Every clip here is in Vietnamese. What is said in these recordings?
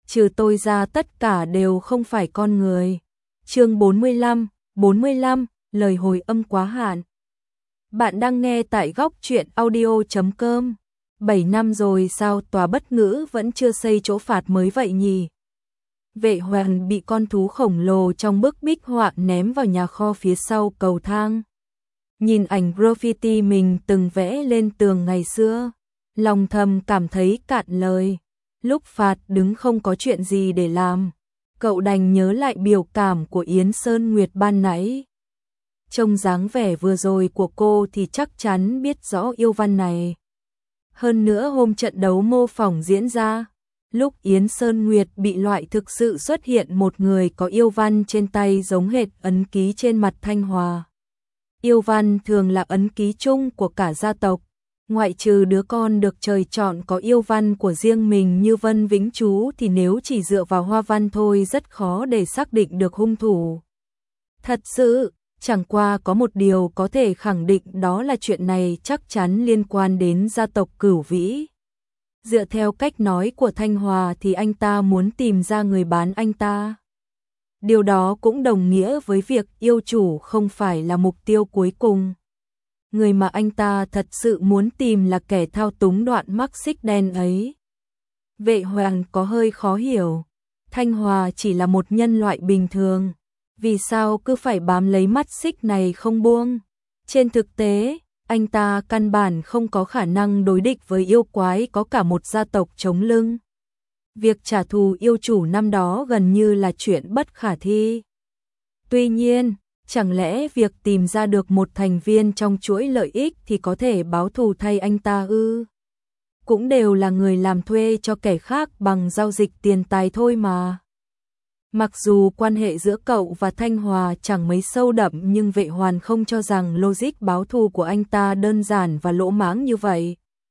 trừ tôi ra tất cả đều không phải con người. Chương 45, lời hồi âm quá hạn. Bạn đang nghe tại góc truyện audio.com. 7 năm rồi sao tòa bất ngữ vẫn chưa xây chỗ phạt mới vậy nhỉ? Vệ Hoàng bị con thú khổng lồ trong bức bích họa ném vào nhà kho phía sau cầu thang. Nhìn ảnh graffiti mình từng vẽ lên tường ngày xưa, lòng thầm cảm thấy cạn lời. Lúc phạt đứng không có chuyện gì để làm, cậu đành nhớ lại biểu cảm của Yến Sơn Nguyệt ban nãy. Trông dáng vẻ vừa rồi của cô thì chắc chắn biết rõ yêu văn này. Hơn nữa hôm trận đấu mô phỏng diễn ra, lúc Yến Sơn Nguyệt bị loại thực sự xuất hiện một người có yêu văn trên tay giống hệt ấn ký trên mặt Thanh Hòa. Yêu văn thường là ấn ký chung của cả gia tộc, ngoại trừ đứa con được trời chọn có yêu văn của riêng mình như Vân Vĩnh Chú thì nếu chỉ dựa vào hoa văn thôi rất khó để xác định được hung thủ. Thật sự, chẳng qua có một điều có thể khẳng định đó là chuyện này chắc chắn liên quan đến gia tộc Cửu Vĩ. Dựa theo cách nói của Thanh Hòa thì anh ta muốn tìm ra người bán anh ta. Điều đó cũng đồng nghĩa với việc yêu chủ không phải là mục tiêu cuối cùng. Người mà anh ta thật sự muốn tìm là kẻ thao túng đoạn mắc xích đen ấy. Vệ Hoàng có hơi khó hiểu. Thanh Hòa chỉ là một nhân loại bình thường. Vì sao cứ phải bám lấy mắt xích này không buông? Trên thực tế, anh ta căn bản không có khả năng đối địch với yêu quái có cả một gia tộc chống lưng. Việc trả thù yêu chủ năm đó gần như là chuyện bất khả thi. Tuy nhiên, chẳng lẽ việc tìm ra được một thành viên trong chuỗi lợi ích thì có thể báo thù thay anh ta ư? Cũng đều là người làm thuê cho kẻ khác bằng giao dịch tiền tài thôi mà. Mặc dù quan hệ giữa cậu và Thanh Hòa chẳng mấy sâu đậm nhưng Vệ Hoàn không cho rằng logic báo thù của anh ta đơn giản và lỗ mãng như vậy.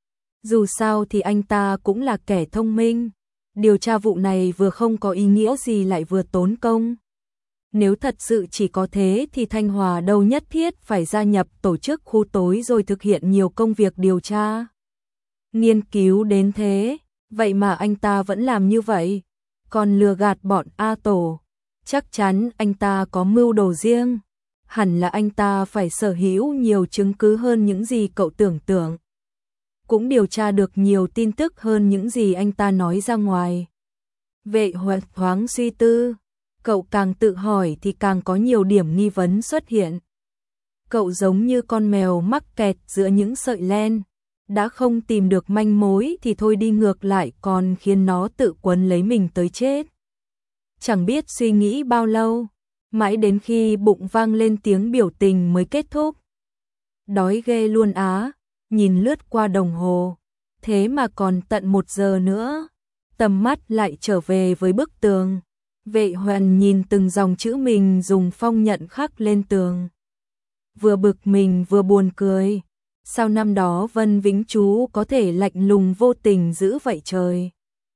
Dù sao thì anh ta cũng là kẻ thông minh. Điều tra vụ này vừa không có ý nghĩa gì lại vừa tốn công. Nếu thật sự chỉ có thế thì Thanh Hòa đâu nhất thiết phải gia nhập tổ chức khu tối rồi thực hiện nhiều công việc điều tra. Nghiên cứu đến thế, vậy mà anh ta vẫn làm như vậy. Còn lừa gạt bọn A Tổ, chắc chắn anh ta có mưu đồ riêng. Hẳn là anh ta phải sở hữu nhiều chứng cứ hơn những gì cậu tưởng tượng. Cũng điều tra được nhiều tin tức hơn những gì anh ta nói ra ngoài. Vệ Hoàng thoáng suy tư, cậu càng tự hỏi thì càng có nhiều điểm nghi vấn xuất hiện. Cậu giống như con mèo mắc kẹt giữa những sợi len, đã không tìm được manh mối thì thôi đi ngược lại còn khiến nó tự quấn lấy mình tới chết. Chẳng biết suy nghĩ bao lâu, mãi đến khi bụng vang lên tiếng biểu tình mới kết thúc. Đói ghê luôn á, nhìn lướt qua đồng hồ, thế mà còn tận 1 giờ nữa. Tầm mắt lại trở về với bức tường. Vệ Hoàn nhìn từng dòng chữ mình dùng phong nhận khắc lên tường. Vừa bực mình vừa buồn cười. Sao năm đó Vân Vĩnh Chú có thể lạnh lùng vô tình dữ vậy trời?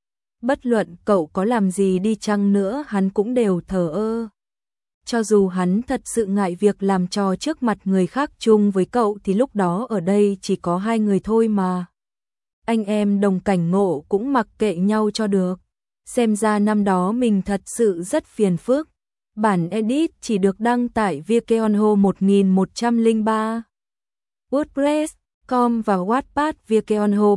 Bất luận cậu có làm gì đi chăng nữa hắn cũng đều thờ ơ. Cho dù hắn thật sự ngại việc làm trò trước mặt người khác chung với cậu thì lúc đó ở đây chỉ có 2 người thôi mà. Anh em đồng cảnh ngộ cũng mặc kệ nhau cho được. Xem ra năm đó mình thật sự rất phiền phức. Bản edit chỉ được đăng tải Wikeonho 1103. WordPress.com và Wattpad Wikeonho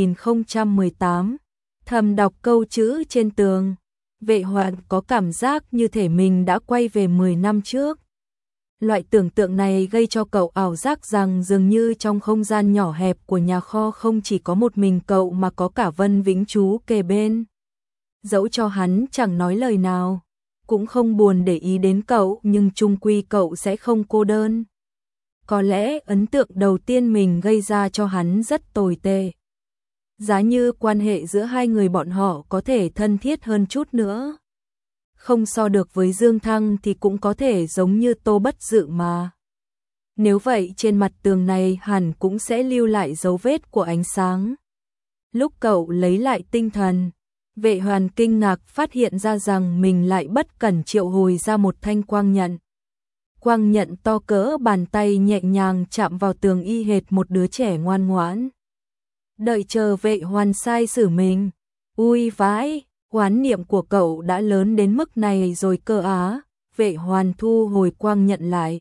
3018. Thầm đọc câu chữ trên tường. Vệ Hoàn có cảm giác như thể mình đã quay về 10 năm trước. Loại tưởng tượng này gây cho cậu ảo giác rằng dường như trong không gian nhỏ hẹp của nhà kho không chỉ có một mình cậu mà có cả Vân Vĩnh Chú kề bên. Dẫu cho hắn chẳng nói lời nào, cũng không buồn để ý đến cậu nhưng chung quy cậu sẽ không cô đơn. Có lẽ ấn tượng đầu tiên mình gây ra cho hắn rất tồi tệ. Giá như quan hệ giữa 2 người bọn họ có thể thân thiết hơn chút nữa. Không so được với Dương Thăng thì cũng có thể giống như Tô Bất Dự mà. Nếu vậy trên mặt tường này hẳn cũng sẽ lưu lại dấu vết của ánh sáng. Lúc cậu lấy lại tinh thần, Vệ Hoàn kinh ngạc phát hiện ra rằng mình lại bất cẩn triệu hồi ra một thanh quang nhận. Quang nhận to cỡ bàn tay nhẹ nhàng chạm vào tường y hệt một đứa trẻ ngoan ngoãn. Đợi chờ Vệ Hoàn sai xử mình. Ui vãi, Oán niệm của cậu đã lớn đến mức này rồi cơ á. Vệ Hoàn thu hồi quang nhận lại.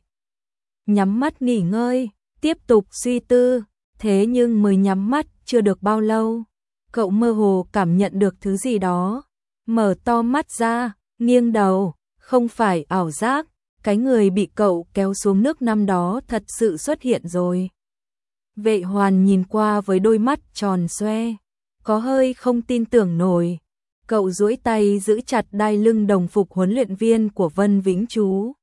Nhắm mắt nghỉ ngơi, tiếp tục suy tư. Thế nhưng mới nhắm mắt chưa được bao lâu, cậu mơ hồ cảm nhận được thứ gì đó. Mở to mắt ra, nghiêng đầu, không phải ảo giác, cái người bị cậu kéo xuống nước năm đó thật sự xuất hiện rồi. Vệ Hoàn nhìn qua với đôi mắt tròn xoe, có hơi không tin tưởng nổi. Cậu duỗi tay giữ chặt đai lưng đồng phục huấn luyện viên của Vân Vĩnh Chú.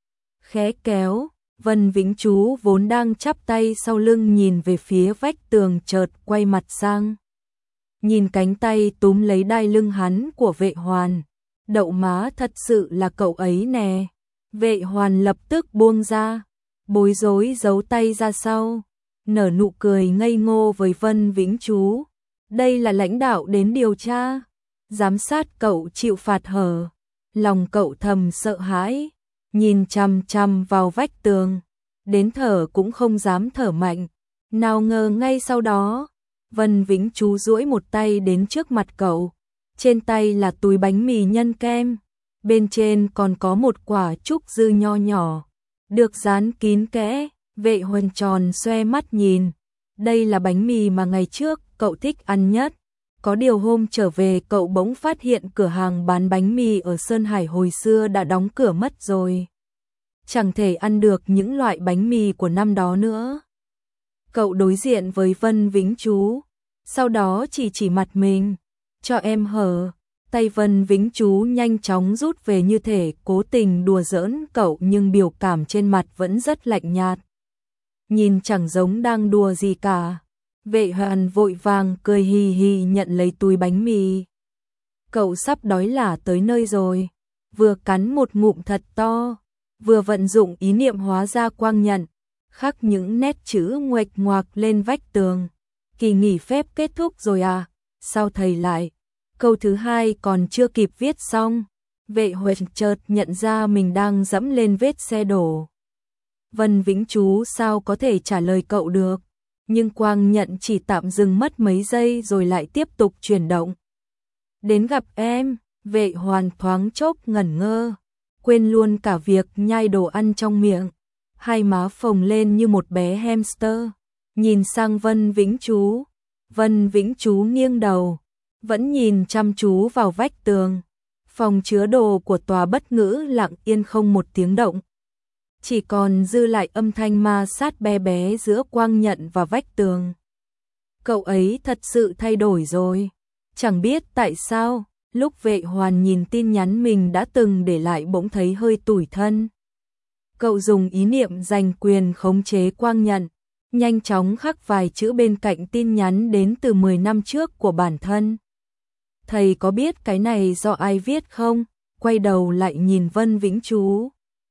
Khẽ kéo, Vân Vĩnh Chú vốn đang chắp tay sau lưng nhìn về phía vách tường chợt quay mặt sang. Nhìn cánh tay túm lấy đai lưng hắn của Vệ Hoàn. Đậu má, thật sự là cậu ấy nè. Vệ Hoàn lập tức buông ra, bối rối giấu tay ra sau, nở nụ cười ngây ngô với Vân Vĩnh Chú. Đây là lãnh đạo đến điều tra, giám sát cậu chịu phạt hở. Lòng cậu thầm sợ hãi, nhìn chằm chằm vào vách tường, đến thở cũng không dám thở mạnh. Nào ngờ ngay sau đó, Vân Vĩnh Chú duỗi một tay đến trước mặt cậu. Trên tay là túi bánh mì nhân kem, bên trên còn có một quả trúc dư nho nhỏ, được dán kín kẽ. Vệ Huân tròn xoe mắt nhìn, đây là bánh mì mà ngày trước cậu thích ăn nhất. Có điều hôm trở về cậu bỗng phát hiện cửa hàng bán bánh mì ở Sơn Hải hồi xưa đã đóng cửa mất rồi. Chẳng thể ăn được những loại bánh mì của năm đó nữa. Cậu đối diện với Vân Vĩnh Chú, sau đó chỉ mặt mình, cho em hở. Tay Vân Vĩnh Chú nhanh chóng rút về như thể cố tình đùa giỡn cậu, nhưng biểu cảm trên mặt vẫn rất lạnh nhạt. Nhìn chẳng giống đang đùa gì cả. Vệ Hoàn vội vàng cười hì hì nhận lấy túi bánh mì. Cậu sắp đói lả tới nơi rồi, vừa cắn một ngụm thật to, vừa vận dụng ý niệm hóa ra quang nhận, khắc những nét chữ nguệch ngoạc lên vách tường. Kỳ nghỉ phép kết thúc rồi à? Sao thầy lại? Câu thứ hai còn chưa kịp viết xong, Vệ Huệ chợt nhận ra mình đang dẫm lên vết xe đổ. Vân Vĩnh Chú sao có thể trả lời cậu được, nhưng quang nhận chỉ tạm dừng mất mấy giây rồi lại tiếp tục chuyển động. Đến gặp em. Vệ Hoàn thoáng chốc ngẩn ngơ, quên luôn cả việc nhai đồ ăn trong miệng, hai má phồng lên như một bé hamster, nhìn sang Vân Vĩnh Chú. Vân Vĩnh Chú nghiêng đầu, vẫn nhìn chăm chú vào vách tường. Phòng chứa đồ của tòa Bất Ngữ lặng yên không một tiếng động, chỉ còn dư lại âm thanh ma sát bé bé giữa quang nhận và vách tường. Cậu ấy thật sự thay đổi rồi, chẳng biết tại sao. Lúc Vệ Hoàn nhìn tin nhắn mình đã từng để lại bỗng thấy hơi tủi thân. Cậu dùng ý niệm giành quyền khống chế quang nhận, nhanh chóng khắc vài chữ bên cạnh tin nhắn đến từ 10 năm trước của bản thân. Thầy có biết cái này do ai viết không? Quay đầu lại nhìn Vân Vĩnh Chú,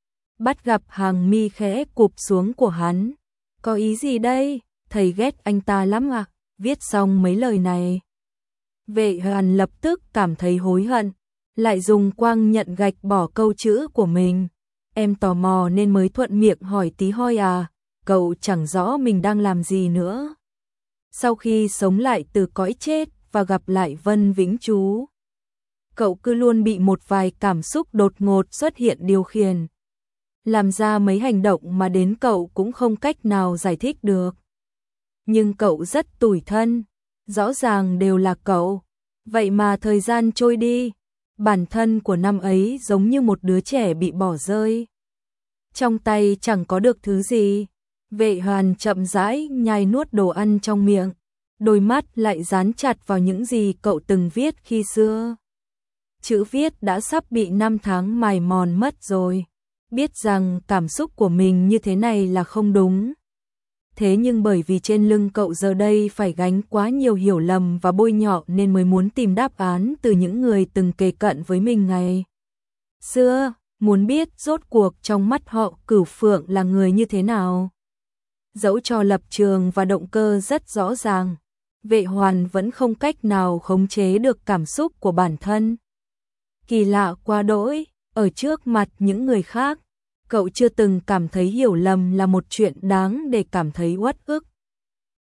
bắt gặp hàng mi khẽ cụp xuống của hắn. Có ý gì đây? Thầy ghét anh ta lắm à? Viết xong mấy lời này, Vệ Hoàn lập tức cảm thấy hối hận, lại dùng quang nhận gạch bỏ câu chữ của mình. Em tò mò nên mới thuận miệng hỏi tí hoi à, cậu chẳng rõ mình đang làm gì nữa. Sau khi sống lại từ cõi chết và gặp lại Vân Vĩnh Chú, cậu cứ luôn bị một vài cảm xúc đột ngột xuất hiện điều khiển, làm ra mấy hành động mà đến cậu cũng không cách nào giải thích được. Nhưng cậu rất tủi thân, rõ ràng đều là cậu. Vậy mà thời gian trôi đi, bản thân của năm ấy giống như một đứa trẻ bị bỏ rơi. Trong tay chẳng có được thứ gì. Vệ Hoàn chậm rãi nhai nuốt đồ ăn trong miệng, đôi mắt lại dán chặt vào những gì cậu từng viết khi xưa. Chữ viết đã sắp bị năm tháng mài mòn mất rồi. Biết rằng cảm xúc của mình như thế này là không đúng. Thế nhưng bởi vì trên lưng cậu giờ đây phải gánh quá nhiều hiểu lầm và bôi nhọ nên mới muốn tìm đáp án từ những người từng kề cận với mình ngày xưa, muốn biết rốt cuộc trong mắt họ Cửu Phượng là người như thế nào. Dẫu cho lập trường và động cơ rất rõ ràng, Vệ Hoàn vẫn không cách nào khống chế được cảm xúc của bản thân. Kỳ lạ quá đỗi, ở trước mặt những người khác, cậu chưa từng cảm thấy hiểu lầm là một chuyện đáng để cảm thấy uất ức.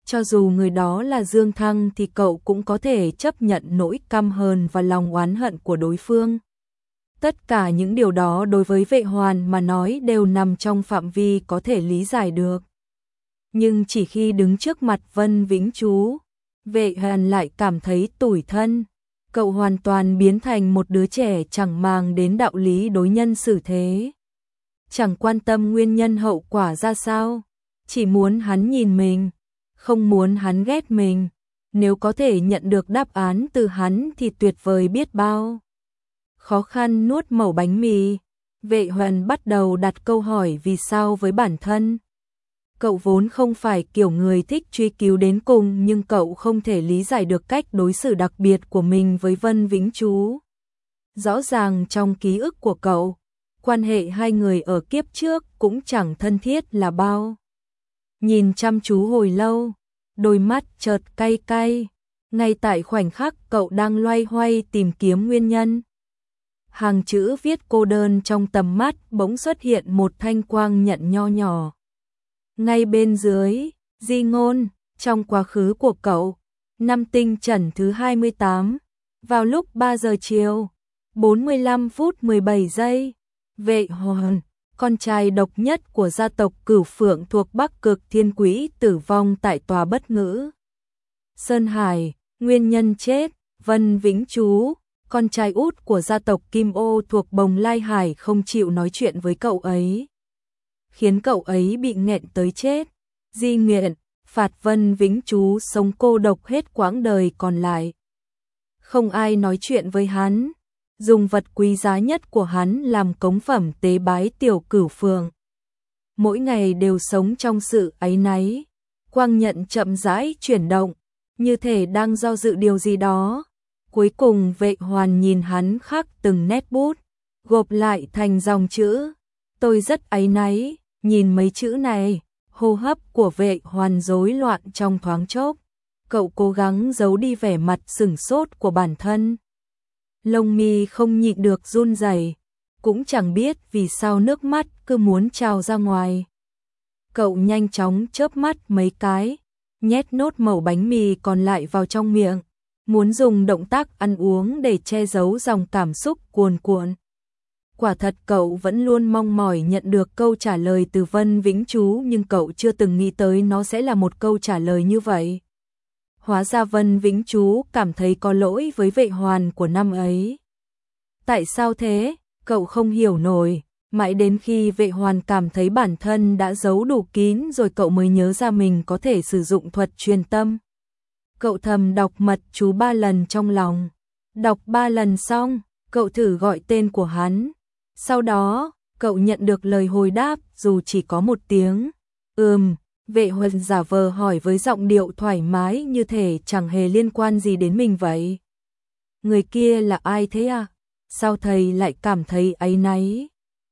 Cho dù người đó là Dương Thăng thì cậu cũng có thể chấp nhận nỗi căm hờn và lòng oán hận của đối phương. Tất cả những điều đó đối với Vệ Hoàn mà nói đều nằm trong phạm vi có thể lý giải được. Nhưng chỉ khi đứng trước mặt Vân Vĩnh Chú, Vệ Hoàn lại cảm thấy tủi thân. Cậu hoàn toàn biến thành một đứa trẻ chẳng màng đến đạo lý đối nhân xử thế. Chẳng quan tâm nguyên nhân hậu quả ra sao, chỉ muốn hắn nhìn mình, không muốn hắn ghét mình. Nếu có thể nhận được đáp án từ hắn thì tuyệt vời biết bao. Khó khăn nuốt mẩu bánh mì, Vệ Hoàn bắt đầu đặt câu hỏi vì sao với bản thân. Cậu vốn không phải kiểu người thích truy cứu đến cùng, nhưng cậu không thể lý giải được cách đối xử đặc biệt của mình với Vân Vĩnh Chú. Rõ ràng trong ký ức của cậu, quan hệ hai người ở kiếp trước cũng chẳng thân thiết là bao. Nhìn chăm chú hồi lâu, đôi mắt chợt cay cay, ngay tại khoảnh khắc cậu đang loay hoay tìm kiếm nguyên nhân. Hàng chữ viết cô đơn trong tầm mắt bỗng xuất hiện một thanh quang nhận nho nhỏ. Ngay bên dưới, di ngôn, trong quá khứ của cậu, năm Tinh Trần thứ 28, vào lúc 3 giờ chiều, 45 phút 17 giây, Vệ Hoàn, con trai độc nhất của gia tộc Cửu Phượng thuộc Bắc Cực Thiên Quỹ tử vong tại tòa Bất Ngữ Sơn Hải, nguyên nhân chết, Vân Vĩnh Chú, con trai út của gia tộc Kim Ô thuộc Bồng Lai Hải không chịu nói chuyện với cậu ấy, khiến cậu ấy bị nghẹn tới chết. Di nghiện, phạt Vân Vĩnh Chú sống cô độc hết quãng đời còn lại. Không ai nói chuyện với hắn, dùng vật quý giá nhất của hắn làm cống phẩm tế bái tiểu Cửu Phượng. Mỗi ngày đều sống trong sự áy náy. Quang nhận chậm rãi chuyển động, như thể đang do dự điều gì đó. Cuối cùng Vệ Hoàn nhìn hắn khắc từng nét bút, gộp lại thành dòng chữ. Tôi rất áy náy. Nhìn mấy chữ này, hô hấp của Vệ Hoàn rối loạn trong thoáng chốc. Cậu cố gắng giấu đi vẻ mặt sửng sốt của bản thân. Lông mi không nhịn được run rẩy, cũng chẳng biết vì sao nước mắt cứ muốn trào ra ngoài. Cậu nhanh chóng chớp mắt mấy cái, nhét nốt mẩu bánh mì còn lại vào trong miệng, muốn dùng động tác ăn uống để che giấu dòng cảm xúc cuồn cuộn. Quả thật cậu vẫn luôn mong mỏi nhận được câu trả lời từ Vân Vĩnh Chú, nhưng cậu chưa từng nghĩ tới nó sẽ là một câu trả lời như vậy. Hóa ra Vân Vĩnh Chú cảm thấy có lỗi với Vệ Hoàn của năm ấy. Tại sao thế? Cậu không hiểu nổi. Mãi đến khi Vệ Hoàn cảm thấy bản thân đã giấu đủ kín rồi cậu mới nhớ ra mình có thể sử dụng thuật truyền tâm. Cậu thầm đọc mật chú 3 lần trong lòng. Đọc 3 lần xong, cậu thử gọi tên của hắn. Sau đó, cậu nhận được lời hồi đáp dù chỉ có một tiếng. Vệ Hoàn giả vờ hỏi với giọng điệu thoải mái như thể chẳng hề liên quan gì đến mình vậy. Người kia là ai thế à? Sao thầy lại cảm thấy áy náy?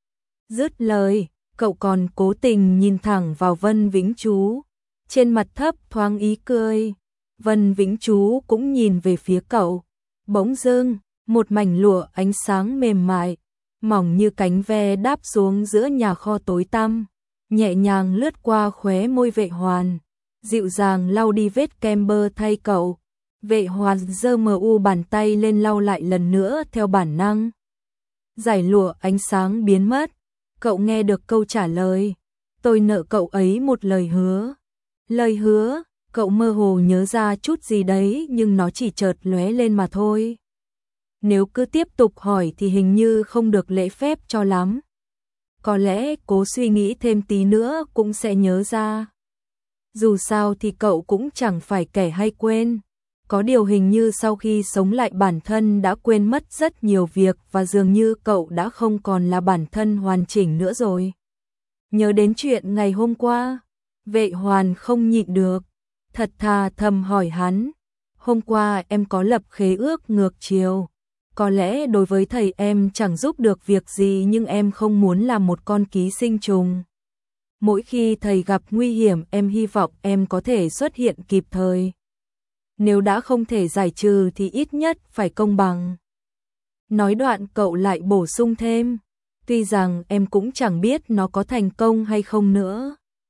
Dứt lời, cậu còn cố tình nhìn thẳng vào Vân Vĩnh Chú. Trên mặt thấp thoáng ý cười. Vân Vĩnh Chú cũng nhìn về phía cậu. Bỗng dưng, một mảnh lụa ánh sáng mềm mại, mỏng như cánh ve đáp xuống giữa nhà kho tối tăm, nhẹ nhàng lướt qua khóe môi Vệ Hoàn, dịu dàng lau đi vết kem bơ thay cậu. Vệ Hoàn giơ bàn tay lên lau lại lần nữa theo bản năng. Giải lụa ánh sáng biến mất, cậu nghe được câu trả lời. Tôi nợ cậu ấy một lời hứa. Lời hứa, cậu mơ hồ nhớ ra chút gì đấy nhưng nó chỉ chợt lóe lên mà thôi. Nếu cứ tiếp tục hỏi thì hình như không được lễ phép cho lắm. Có lẽ cố suy nghĩ thêm tí nữa cũng sẽ nhớ ra. Dù sao thì cậu cũng chẳng phải kẻ hay quên. Có điều hình như sau khi sống lại bản thân đã quên mất rất nhiều việc và dường như cậu đã không còn là bản thân hoàn chỉnh nữa rồi. Nhớ đến chuyện ngày hôm qua, Vệ Hoàn không nhịn được, thật thà thầm hỏi hắn. Hôm qua em có lập khế ước ngược chiều. Có lẽ đối với thầy em chẳng giúp được việc gì nhưng em không muốn làm một con ký sinh trùng. Mỗi khi thầy gặp nguy hiểm em hy vọng em có thể xuất hiện kịp thời. Nếu đã không thể giải trừ thì ít nhất phải công bằng. Nói đoạn cậu lại bổ sung thêm. Tuy rằng em cũng chẳng biết nó có thành công hay không nữa.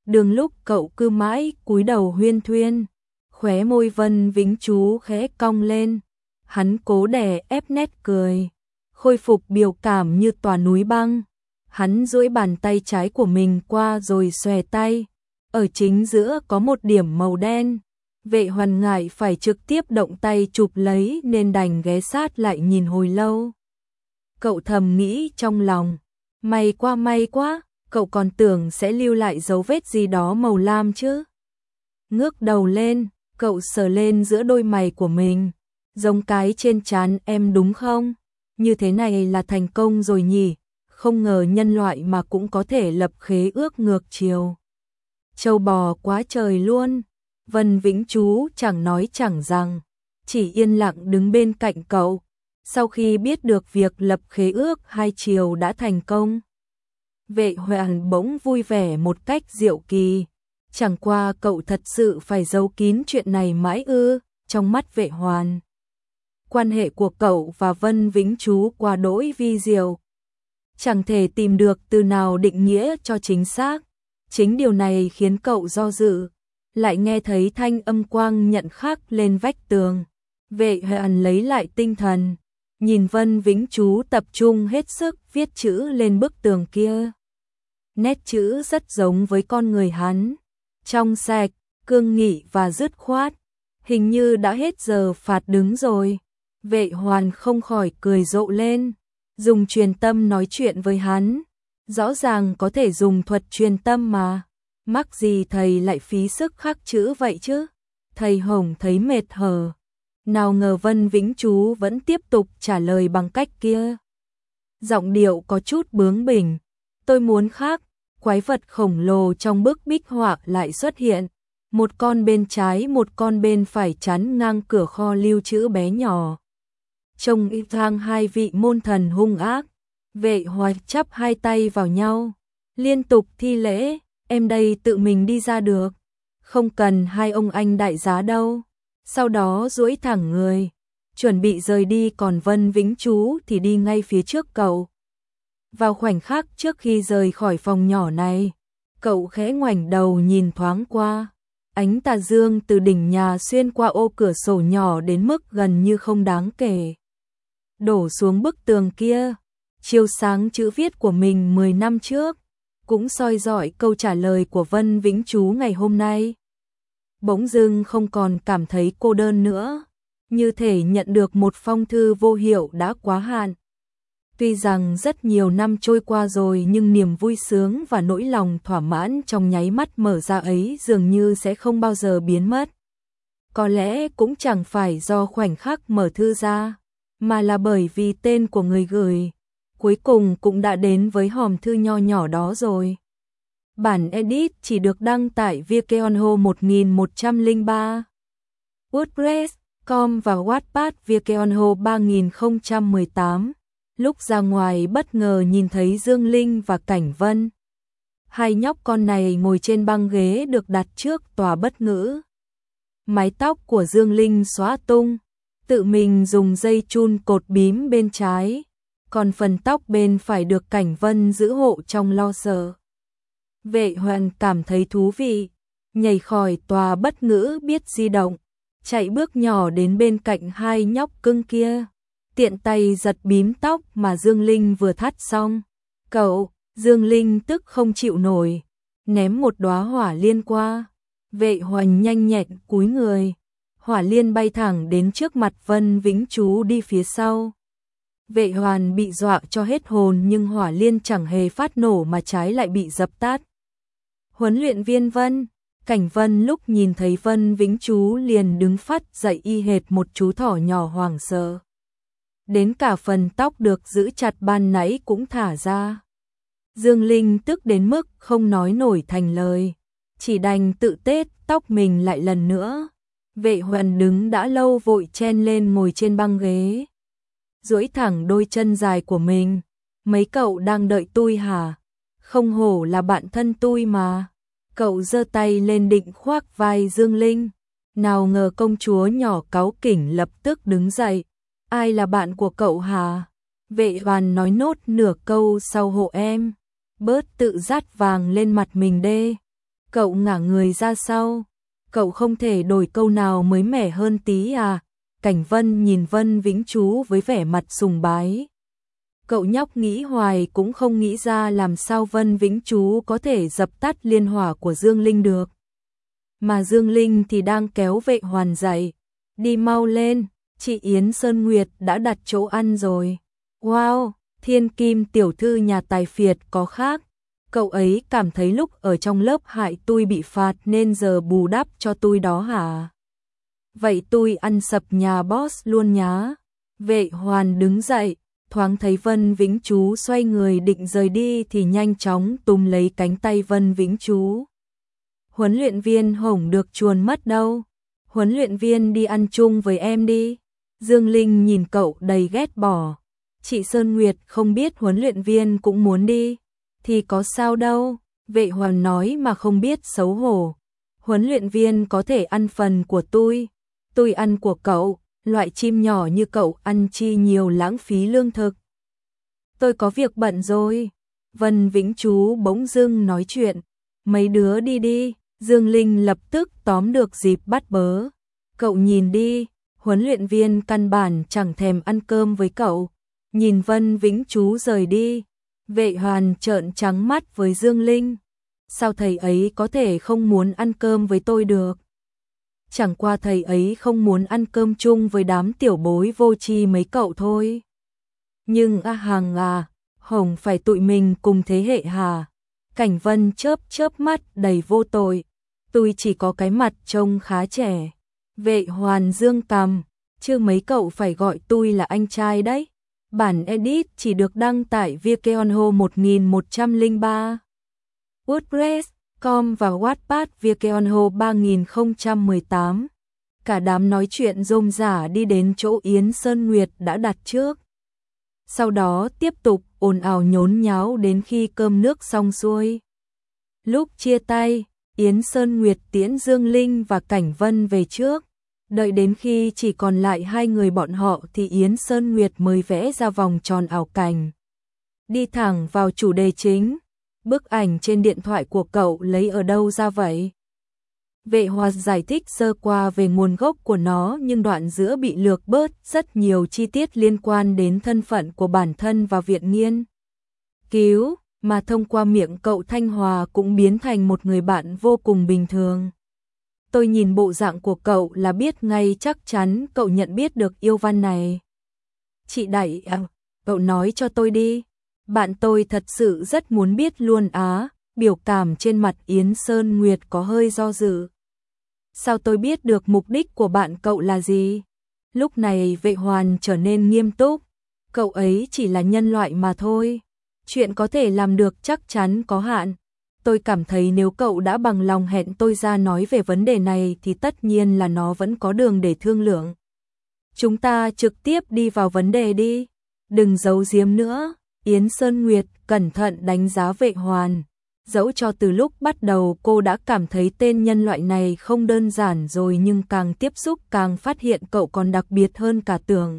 Đường lúc cậu cứ mãi cúi đầu huyên thuyên, khóe môi Vân Vĩnh Chú khẽ cong lên, hắn cố đè ép nét cười, khôi phục biểu cảm như tòa núi băng. Hắn duỗi bàn tay trái của mình qua rồi xòe tay, ở chính giữa có một điểm màu đen. Vệ Hoan ngại phải trực tiếp động tay chụp lấy nên đành ghé sát lại nhìn hồi lâu. Cậu thầm nghĩ trong lòng, may quá, cậu còn tưởng sẽ lưu lại dấu vết gì đó màu lam chứ. Ngước đầu lên, cậu sờ lên giữa đôi mày của mình, giống cái trên trán em đúng không? Như thế này là thành công rồi nhỉ, không ngờ nhân loại mà cũng có thể lập khế ước ngược chiều. Châu bò quá trời luôn. Vân Vĩnh Chú chẳng nói chẳng rằng, chỉ yên lặng đứng bên cạnh cậu. Sau khi biết được việc lập khế ước hai chiều đã thành công, Vệ Hoan bỗng vui vẻ một cách diệu kỳ. Chẳng qua cậu thật sự phải giấu kín chuyện này mãi ư? Trong mắt Vệ Hoan, quan hệ của cậu và Vân Vĩnh Chú quá đỗi vi diệu, chẳng thể tìm được từ nào định nghĩa cho chính xác. Chính điều này khiến cậu do dự. Lại nghe thấy thanh âm quang nhận khắc lên vách tường. Vệ Hoan lấy lại tinh thần, nhìn Vân Vĩnh Chú tập trung hết sức viết chữ lên bức tường kia. Nét chữ rất giống với con người hắn, trong sạch, cương nghị và dứt khoát. Hình như đã hết giờ phạt đứng rồi. Vệ Hoan không khỏi cười rộ lên, dùng truyền tâm nói chuyện với hắn. Rõ ràng có thể dùng thuật truyền tâm mà. Mắc gì thầy lại phí sức khắc chữ vậy chứ? Thầy Hồng thấy mệt hở. Nào ngờ Vân Vĩnh Chú vẫn tiếp tục trả lời bằng cách kia. Giọng điệu có chút bướng bỉnh. Tôi muốn khác. Quái vật khổng lồ trong bức bích họa lại xuất hiện. Một con bên trái, một con bên phải chắn ngang cửa kho lưu trữ bé nhỏ. Trông y thang hai vị môn thần hung ác. Vệ Hoan chắp hai tay vào nhau, liên tục thi lễ. Em đây tự mình đi ra được, không cần hai ông anh đại giá đâu. Sau đó duỗi thẳng người, chuẩn bị rời đi, còn Vân Vĩnh Chú thì đi ngay phía trước cậu. Vào khoảnh khắc trước khi rời khỏi phòng nhỏ này, cậu khẽ ngoảnh đầu nhìn thoáng qua. Ánh tà dương từ đỉnh nhà xuyên qua ô cửa sổ nhỏ đến mức gần như không đáng kể, đổ xuống bức tường kia, chiếu sáng chữ viết của mình 10 năm trước, cũng soi rọi câu trả lời của Vân Vĩnh Chú ngày hôm nay. Bỗng dưng không còn cảm thấy cô đơn nữa, như thể nhận được một phong thư vô hiệu đã quá hạn. Tuy rằng rất nhiều năm trôi qua rồi nhưng niềm vui sướng và nỗi lòng thỏa mãn trong nháy mắt mở ra ấy dường như sẽ không bao giờ biến mất. Có lẽ cũng chẳng phải do khoảnh khắc mở thư ra, mà là bởi vì tên của người gửi cuối cùng cũng đã đến với hòm thư nho nhỏ đó rồi. Bản edit chỉ được đăng tại Vikenho 1103, WordPress.com và Wattpad Vikenho 3018. Lúc ra ngoài bất ngờ nhìn thấy Dương Linh và Cảnh Vân. Hai nhóc con này ngồi trên băng ghế được đặt trước tòa bất ngữ. Mái tóc của Dương Linh xóa tung, tự mình dùng dây chun cột bím bên trái, còn phần tóc bên phải được Cảnh Vân giữ hộ trong lo sợ. Vệ Hoan cảm thấy thú vị, nhảy khỏi tòa bất ngữ biết di động, chạy bước nhỏ đến bên cạnh hai nhóc cưng kia, tiện tay giật bím tóc mà Dương Linh vừa thắt xong. Cậu, Dương Linh tức không chịu nổi, ném một đóa hỏa liên qua. Vệ Hoan nhanh nhẹn cúi người, hỏa liên bay thẳng đến trước mặt Vân Vĩnh Chú đi phía sau. Vệ Hoan bị dọa cho hết hồn nhưng hỏa liên chẳng hề phát nổ mà trái lại bị dập tắt. Huấn luyện viên Vân, Cảnh Vân lúc nhìn thấy Vân Vĩnh Chú liền đứng phắt dậy y hệt một chú thỏ nhỏ hoảng sợ. Đến cả phần tóc được giữ chặt ban nãy cũng thả ra. Dương Linh tức đến mức không nói nổi thành lời, chỉ đành tự tết tóc mình lại lần nữa. Vệ Hoan đứng đã lâu vội chen lên ngồi trên băng ghế, duỗi thẳng đôi chân dài của mình. Mấy cậu đang đợi tui hả? Không hổ là bạn thân tui mà. Cậu giơ tay lên định khoác vai Dương Linh. Nào ngờ công chúa nhỏ cáu kỉnh lập tức đứng dậy. Ai là bạn của cậu hả? Vệ Hoan nói nốt nửa câu sau hộ em. Bớt tự dát vàng lên mặt mình đê. Cậu ngả người ra sau. Cậu không thể đổi câu nào mới mẻ hơn tí à? Cảnh Vân nhìn Vân Vĩnh Chú với vẻ mặt sùng bái. Cậu nhóc nghĩ hoài cũng không nghĩ ra làm sao Vân Vĩnh Chú có thể dập tắt liên hỏa của Dương Linh được. Mà Dương Linh thì đang kéo Vệ Hoàn dậy. Đi mau lên, chị Yến Sơn Nguyệt đã đặt chỗ ăn rồi. Wow, thiên kim tiểu thư nhà tài phiệt có khác. Cậu ấy cảm thấy lúc ở trong lớp hại tôi bị phạt nên giờ bù đắp cho tôi đó hả? Vậy tôi ăn sập nhà boss luôn nhá. Vệ Hoàn đứng dậy, thoáng thấy Vân Vĩnh Chú xoay người định rời đi thì nhanh chóng túm lấy cánh tay Vân Vĩnh Chú. Huấn luyện viên Hồng được chuồn mất đâu? Huấn luyện viên đi ăn chung với em đi. Dương Linh nhìn cậu đầy ghét bỏ. Chị Sơn Nguyệt không biết huấn luyện viên cũng muốn đi. Thì có sao đâu, Vệ Hoàn nói mà không biết xấu hổ. Huấn luyện viên có thể ăn phần của tôi ăn của cậu, loại chim nhỏ như cậu ăn chi nhiều lãng phí lương thực. Tôi có việc bận rồi. Vân Vĩnh Chú bỗng dưng nói chuyện. Mấy đứa đi đi, Dương Linh lập tức tóm được dịp bắt bớ. Cậu nhìn đi, huấn luyện viên căn bản chẳng thèm ăn cơm với cậu. Nhìn Vân Vĩnh Chú rời đi. Vệ Hoàn trợn trắng mắt với Dương Linh. Sao thầy ấy có thể không muốn ăn cơm với tôi được? Chẳng qua thầy ấy không muốn ăn cơm chung với đám tiểu bối vô tri mấy cậu thôi. Nhưng Hằng à, Hồng phải tụi mình cùng thế hệ hả? Cảnh Vân chớp mắt đầy vô tội. Tôi chỉ có cái mặt trông khá trẻ. Vệ Hoàn dương cằm, chứ mấy cậu phải gọi tôi là anh trai đấy. Bản edit chỉ được đăng tại Vikenho 1103, WordPress.com và Wattpad Vikenho 3018. Cả đám nói chuyện rôm rả đi đến chỗ Yến Sơn Nguyệt đã đặt trước. Sau đó tiếp tục ồn ào nhốn nháo đến khi cơm nước xong xuôi. Lúc chia tay, Yến Sơn Nguyệt tiễn Dương Linh và Cảnh Vân về trước. Đợi đến khi chỉ còn lại hai người bọn họ thì Yến Sơn Nguyệt mới vẽ ra vòng tròn ảo cảnh. Đi thẳng vào chủ đề chính. Bức ảnh trên điện thoại của cậu lấy ở đâu ra vậy? Vệ Hòa giải thích sơ qua về nguồn gốc của nó nhưng đoạn giữa bị lược bớt rất nhiều chi tiết liên quan đến thân phận của bản thân và viện nghiên cứu, mà thông qua miệng cậu Thanh Hòa cũng biến thành một người bạn vô cùng bình thường. Tôi nhìn bộ dạng của cậu là biết ngay chắc chắn cậu nhận biết được yêu văn này. Chị Đại cậu nói cho tôi đi. Bạn tôi thật sự rất muốn biết luôn á. Biểu cảm trên mặt Yến Sơn Nguyệt có hơi do dự. Sao tôi biết được mục đích của bạn cậu là gì? Lúc này Vệ Hoàn trở nên nghiêm túc. Cậu ấy chỉ là nhân loại mà thôi. Chuyện có thể làm được chắc chắn có hạn. Tôi cảm thấy nếu cậu đã bằng lòng hẹn tôi ra nói về vấn đề này thì tất nhiên là nó vẫn có đường để thương lượng. Chúng ta trực tiếp đi vào vấn đề đi. Đừng giấu giếm nữa. Yến Sơn Nguyệt cẩn thận đánh giá Vệ Hoàn. Dẫu cho từ lúc bắt đầu cô đã cảm thấy tên nhân loại này không đơn giản rồi nhưng càng tiếp xúc càng phát hiện cậu còn đặc biệt hơn cả tưởng.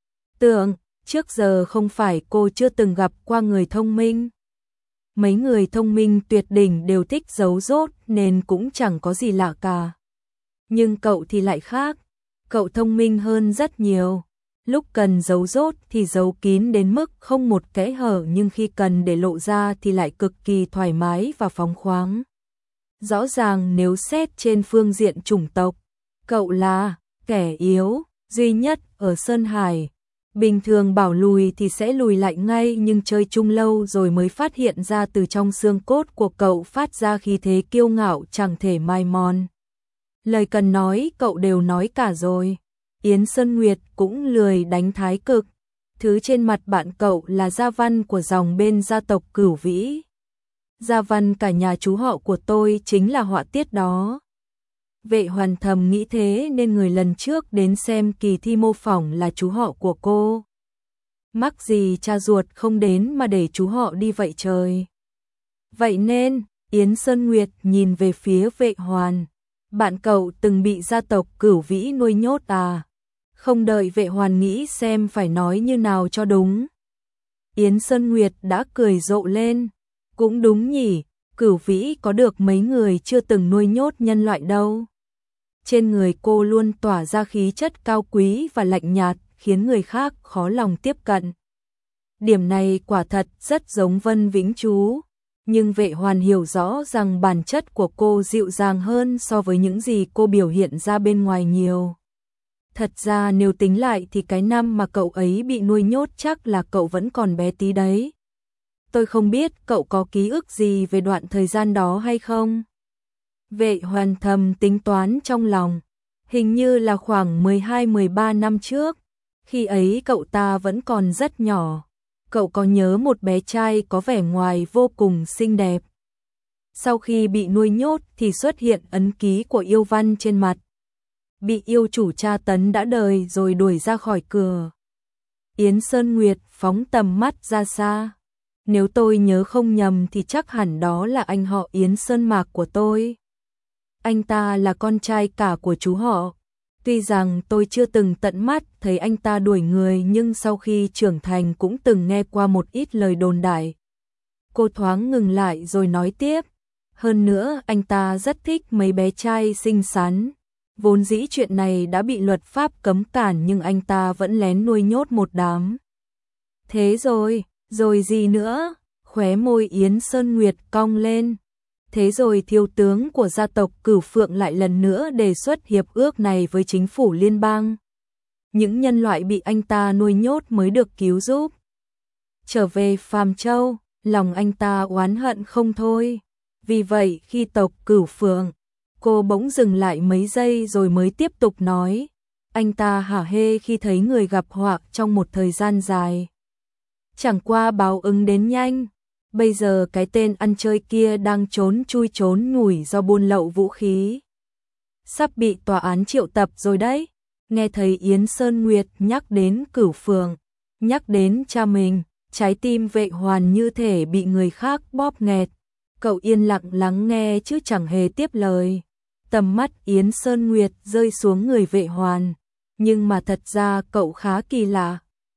Trước giờ không phải cô chưa từng gặp qua người thông minh. Mấy người thông minh tuyệt đỉnh đều thích giấu dốt nên cũng chẳng có gì lạ cả. Nhưng cậu thì lại khác. Cậu thông minh hơn rất nhiều. Lúc cần giấu dốt thì giấu kín đến mức không một kẽ hở nhưng khi cần để lộ ra thì lại cực kỳ thoải mái và phóng khoáng. Rõ ràng nếu xét trên phương diện chủng tộc, cậu là kẻ yếu duy nhất ở Sơn Hải. Bình thường bảo lùi thì sẽ lùi lại ngay nhưng chơi chung lâu rồi mới phát hiện ra từ trong xương cốt của cậu phát ra khí thế kiêu ngạo chẳng thể mai mòn. Lời cần nói cậu đều nói cả rồi. Yến Sơn Nguyệt cũng lười đánh thái cực. Thứ trên mặt bạn cậu là gia văn của dòng bên gia tộc Cửu Vĩ. Gia văn cả nhà chú họ của tôi chính là họa tiết đó. Vệ Hoàn thầm nghĩ thế nên người lần trước đến xem kỳ thi mô phỏng là chú họ của cô. Mắc gì cha ruột không đến mà để chú họ đi vậy trời. Vậy nên, Yến Sơn Nguyệt nhìn về phía Vệ Hoàn. Bạn cậu từng bị gia tộc Cửu Vĩ nuôi nhốt à? Không đợi Vệ Hoàn nghĩ xem phải nói như nào cho đúng. Yến Sơn Nguyệt đã cười rộ lên. Cũng đúng nhỉ, Cửu Vĩ có được mấy người chưa từng nuôi nhốt nhân loại đâu. Trên người cô luôn tỏa ra khí chất cao quý và lạnh nhạt, khiến người khác khó lòng tiếp cận. Điểm này quả thật rất giống Vân Vĩnh Chú, nhưng Vệ Hoàn hiểu rõ rằng bản chất của cô dịu dàng hơn so với những gì cô biểu hiện ra bên ngoài nhiều. Thật ra nếu tính lại thì cái năm mà cậu ấy bị nuôi nhốt chắc là cậu vẫn còn bé tí đấy. Tôi không biết cậu có ký ức gì về đoạn thời gian đó hay không? Vệ Hoàn thầm tính toán trong lòng, hình như là khoảng 12-13 năm trước, khi ấy cậu ta vẫn còn rất nhỏ. Cậu có nhớ một bé trai có vẻ ngoài vô cùng xinh đẹp. Sau khi bị nuôi nhốt thì xuất hiện ấn ký của yêu văn trên mặt. Bị yêu chủ tra tấn đã đời rồi đuổi ra khỏi cửa. Yến Sơn Nguyệt phóng tầm mắt ra xa. Nếu tôi nhớ không nhầm thì chắc hẳn đó là anh họ Yến Sơn Mạc của tôi. Anh ta là con trai cả của chú họ. Tuy rằng tôi chưa từng tận mắt thấy anh ta đuổi người nhưng sau khi trưởng thành cũng từng nghe qua một ít lời đồn đại. Cô thoáng ngừng lại rồi nói tiếp. Hơn nữa anh ta rất thích mấy bé trai xinh xắn. Vốn dĩ chuyện này đã bị luật pháp cấm cản nhưng anh ta vẫn lén nuôi nhốt một đám. Thế rồi gì nữa? Khóe môi Yến Sơn Nguyệt cong lên. Thế rồi thiếu tướng của gia tộc Cửu Phượng lại lần nữa đề xuất hiệp ước này với chính phủ liên bang. Những nhân loại bị anh ta nuôi nhốt mới được cứu giúp. Trở về Phàm Châu, lòng anh ta oán hận không thôi. Vì vậy khi tộc Cửu Phượng, cô bỗng dừng lại mấy giây rồi mới tiếp tục nói. Anh ta hả hê khi thấy người gặp họa trong một thời gian dài. Chẳng qua báo ứng đến nhanh. Bây giờ cái tên ăn chơi kia đang trốn chui trốn nhủi do buôn lậu vũ khí. Sắp bị tòa án triệu tập rồi đấy. Nghe thấy Yến Sơn Nguyệt nhắc đến Cửu Phượng, nhắc đến cha mình, trái tim Vệ Hoàn như thể bị người khác bóp nghẹt. Cậu yên lặng lắng nghe chứ chẳng hề tiếp lời. Tầm mắt Yến Sơn Nguyệt rơi xuống người Vệ Hoàn. Nhưng mà thật ra cậu khá kỳ lạ.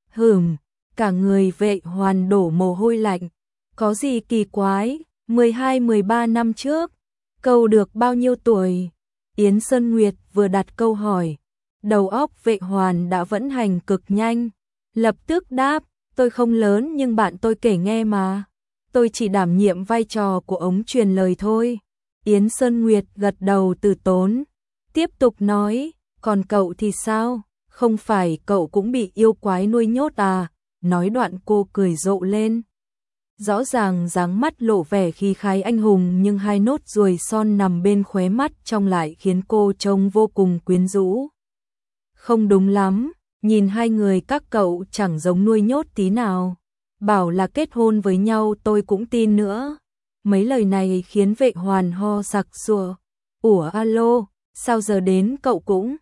Cả người Vệ Hoàn đổ mồ hôi lạnh. Có gì kỳ quái, 12-13 năm trước, cậu được bao nhiêu tuổi? Yến Sơn Nguyệt vừa đặt câu hỏi, đầu óc Vệ Hoàn đã vận hành cực nhanh, lập tức đáp, tôi không lớn nhưng bạn tôi kể nghe mà, tôi chỉ đảm nhiệm vai trò của ống truyền lời thôi. Yến Sơn Nguyệt gật đầu từ tốn, tiếp tục nói, còn cậu thì sao? Không phải cậu cũng bị yêu quái nuôi nhốt à? Nói đoạn cô cười rộ lên. Rõ ràng dáng mắt lộ vẻ khí khái anh hùng nhưng hai nốt ruồi son nằm bên khóe mắt trong lại khiến cô trông vô cùng quyến rũ. Không đúng lắm, nhìn hai người các cậu chẳng giống nuôi nhốt tí nào. Bảo là kết hôn với nhau tôi cũng tin nữa. Mấy lời này khiến Vệ Hoàn ho sặc sụa. Ủa alo, sao giờ đến cậu cũng?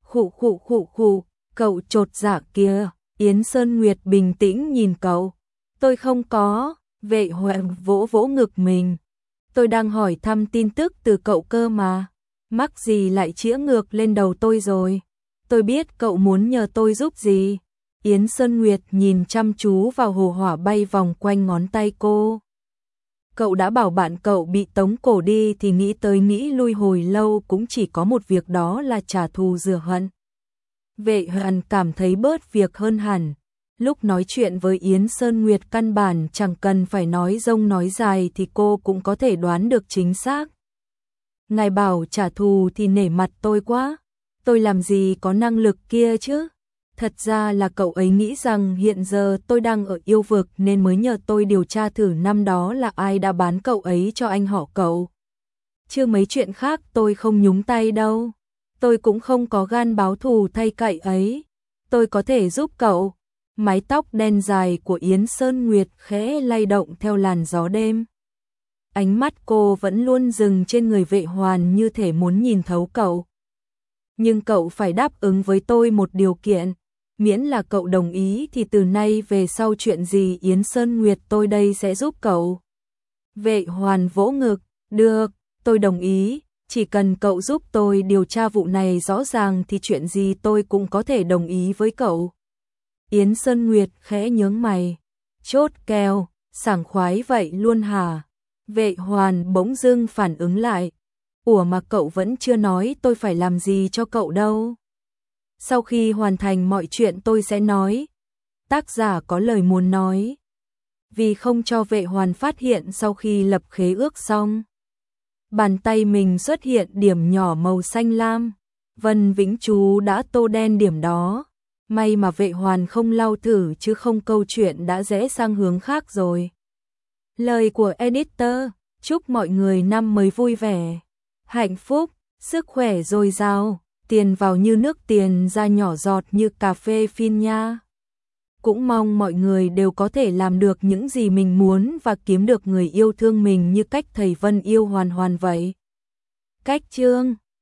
Khụ, cậu chột dạ kia. Yến Sơn Nguyệt bình tĩnh nhìn cậu. Tôi không có. Vệ Hoàn vỗ vỗ ngực mình. Tôi đang hỏi thăm tin tức từ cậu cơ mà. Mắc gì lại chĩa ngược lên đầu tôi rồi. Tôi biết cậu muốn nhờ tôi giúp gì. Yến Sơn Nguyệt nhìn chăm chú vào hồ hỏa bay vòng quanh ngón tay cô. Cậu đã bảo bạn cậu bị tống cổ đi thì nghĩ tới nghĩ lui hồi lâu cũng chỉ có một việc, đó là trả thù rửa hận. Vệ Hoàn cảm thấy bớt việc hơn hẳn. Lúc nói chuyện với Yến Sơn Nguyệt căn bản chẳng cần phải nói rông nói dài thì cô cũng có thể đoán được chính xác. Ngài bảo trả thù thì nể mặt tôi quá. Tôi làm gì có năng lực kia chứ. Thật ra là cậu ấy nghĩ rằng hiện giờ tôi đang ở yêu vực nên mới nhờ tôi điều tra thử năm đó là ai đã bán cậu ấy cho anh họ cậu. Chứ mấy chuyện khác tôi không nhúng tay đâu. Tôi cũng không có gan báo thù thay cậy ấy. Tôi có thể giúp cậu. Mái tóc đen dài của Yến Sơn Nguyệt khẽ lay động theo làn gió đêm. Ánh mắt cô vẫn luôn dừng trên người Vệ Hoàn như thể muốn nhìn thấu cậu. Nhưng cậu phải đáp ứng với tôi một điều kiện. Miễn là cậu đồng ý thì từ nay về sau chuyện gì Yến Sơn Nguyệt tôi đây sẽ giúp cậu. Vệ Hoàn vỗ ngực, được, tôi đồng ý. Chỉ cần cậu giúp tôi điều tra vụ này rõ ràng thì chuyện gì tôi cũng có thể đồng ý với cậu. Yến Sơn Nguyệt khẽ nhướng mày. Chốt kèo, sảng khoái vậy luôn hả? Vệ Hoàn bỗng dưng phản ứng lại. Ủa mà cậu vẫn chưa nói tôi phải làm gì cho cậu đâu. Sau khi hoàn thành mọi chuyện tôi sẽ nói. Tác giả có lời muốn nói. Vì không cho Vệ Hoàn phát hiện sau khi lập khế ước xong. Bàn tay mình xuất hiện điểm nhỏ màu xanh lam. Vân Vĩnh Chú đã tô đen điểm đó. May mà Vệ Hoàn không lau thử chứ không câu chuyện đã rẽ sang hướng khác rồi. Lời của editor, chúc mọi người năm mới vui vẻ, hạnh phúc, sức khỏe dồi dào, tiền vào như nước tiền ra nhỏ giọt như cà phê phin nha. Cũng mong mọi người đều có thể làm được những gì mình muốn và kiếm được người yêu thương mình như cách thầy Vân yêu Hoàn Hoàn vậy. Cách chương